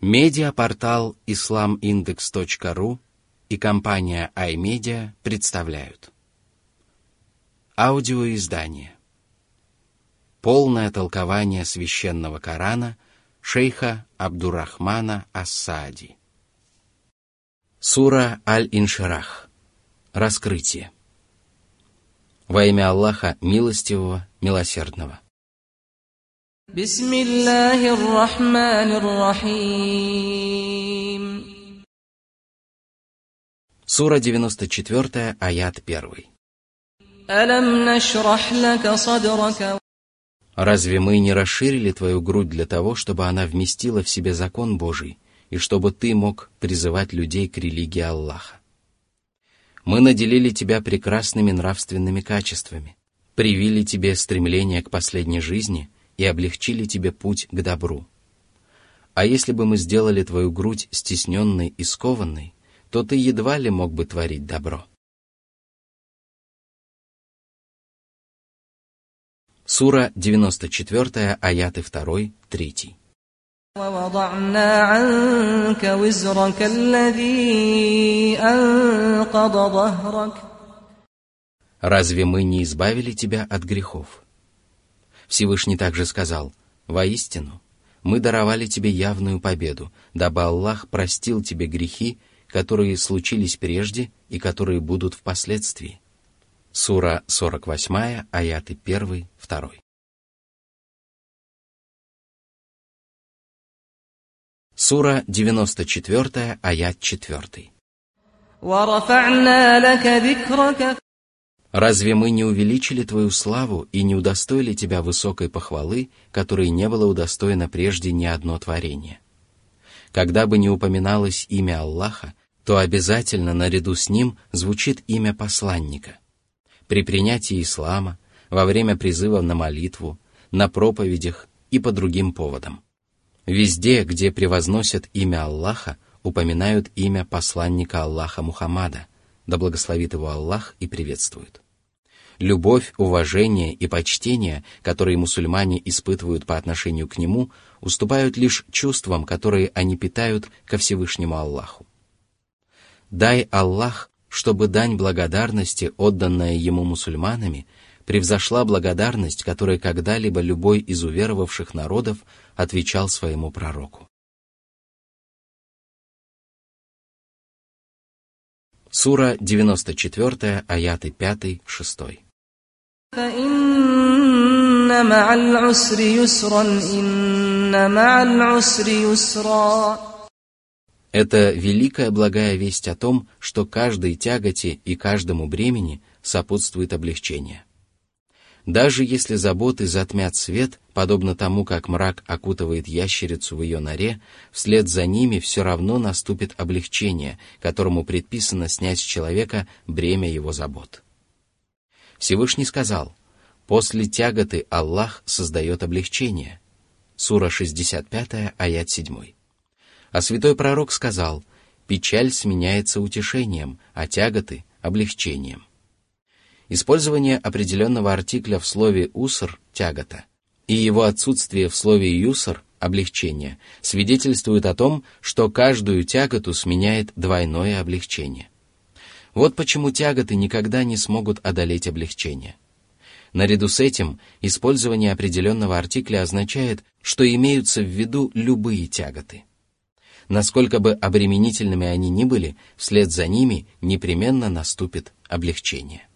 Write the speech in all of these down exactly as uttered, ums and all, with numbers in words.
Медиапортал ислам индекс точка ру и компания iMedia представляют аудиоиздание «Полное толкование священного Корана» шейха Абдуррахмана ас-Саади. Сура Аль-Инширах. Раскрытие. Во имя Аллаха Милостивого, Милосердного. Бисмиллахир-рахманир-рахим. Сура девяносто четыре, аят один. Алам нашрах лака садрака. Разве мы не расширили твою грудь для того, чтобы она вместила в себе закон Божий, и чтобы ты мог призывать людей к религии Аллаха? Мы наделили тебя прекрасными нравственными качествами, привили тебе стремление к последней жизни и облегчили тебе путь к добру. А если бы мы сделали твою грудь стесненной и скованной, то ты едва ли мог бы творить добро. Сура девяносто четыре, аяты два, три. وَوَضَعْنَا عَنْكَ وِزْرَكَ الَّذِي أَنْقَضَ ظَهْرَكَ. Разве мы не избавили тебя от грехов? Всевышний также сказал: воистину, мы даровали тебе явную победу, дабы Аллах простил тебе грехи, которые случились прежде и которые будут впоследствии. Сура сорок восемь, аяты один, два. Сура девяносто четыре, аят четыре. وَرَفَعْنَا لَكَ ذِكْرَكَ. Разве мы не увеличили твою славу и не удостоили тебя высокой похвалы, которой не было удостоено прежде ни одно творение? Когда бы ни упоминалось имя Аллаха, то обязательно наряду с ним звучит имя посланника. При принятии ислама, во время призыва на молитву, на проповедях и по другим поводам. Везде, где превозносят имя Аллаха, упоминают имя посланника Аллаха Мухаммада, да благословит его Аллах и приветствует. Любовь, уважение и почтение, которые мусульмане испытывают по отношению к нему, уступают лишь чувствам, которые они питают ко Всевышнему Аллаху. Дай Аллах, чтобы дань благодарности, отданная ему мусульманами, превзошла благодарность, которой когда-либо любой из уверовавших народов отвечал своему пророку. Сура девяносто четыре, аяты пять, шесть. فَإِنَّ مَعَ الْعُسْرِ يُسْرًا إِنَّ مَعَ الْعُسْرِ يُسْرًا. Это великая благая весть о том, что каждой тяготе и каждому бремени сопутствует облегчение. Даже если заботы затмят свет, подобно тому, как мрак окутывает ящерицу в ее норе, вслед за ними все равно наступит облегчение, которому предписано снять с человека бремя его забот. Всевышний сказал: «После тяготы Аллах создает облегчение». Сура шестьдесят пять, аят семь. А святой пророк сказал: «Печаль сменяется утешением, а тяготы – облегчением». Использование определенного артикля в слове «уср» – тягота, и его отсутствие в слове «юср» – облегчение, свидетельствует о том, что каждую тяготу сменяет двойное облегчение. Вот почему тяготы никогда не смогут одолеть облегчение. Наряду с этим, использование определенного артикля означает, что имеются в виду любые тяготы. Насколько бы обременительными они ни были, вслед за ними непременно наступит облегчение.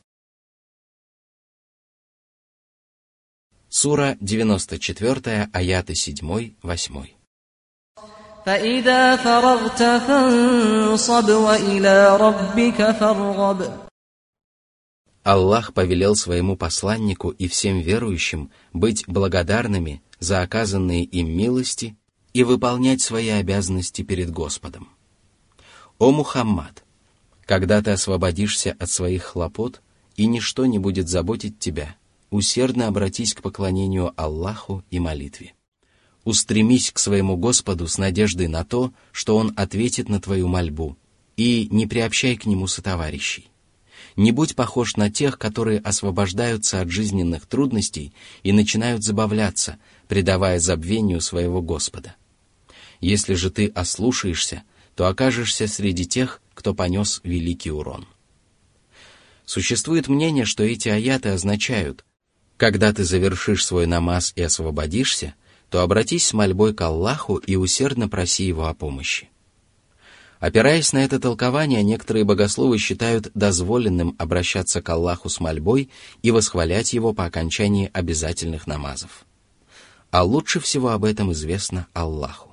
Сура девяносто четыре, аяты семь, восемь. فَإِذَا فَرَغْتَ فَانصَبْ وَإِلَى رَبِّكَ فَارْغَبْ. Аллах повелел своему посланнику и всем верующим быть благодарными за оказанные им милости и выполнять свои обязанности перед Господом. О Мухаммад! Когда ты освободишься от своих хлопот, и ничто не будет заботить тебя, усердно обратись к поклонению Аллаху и молитве. Устремись к своему Господу с надеждой на то, что Он ответит на твою мольбу, и не приобщай к Нему сотоварищей. Не будь похож на тех, которые освобождаются от жизненных трудностей и начинают забавляться, предавая забвению своего Господа. Если же ты ослушаешься, то окажешься среди тех, кто понес великий урон. Существует мнение, что эти аяты означают: когда ты завершишь свой намаз и освободишься, то обратись с мольбой к Аллаху и усердно проси Его о помощи. Опираясь на это толкование, некоторые богословы считают дозволенным обращаться к Аллаху с мольбой и восхвалять Его по окончании обязательных намазов. А лучше всего об этом известно Аллаху.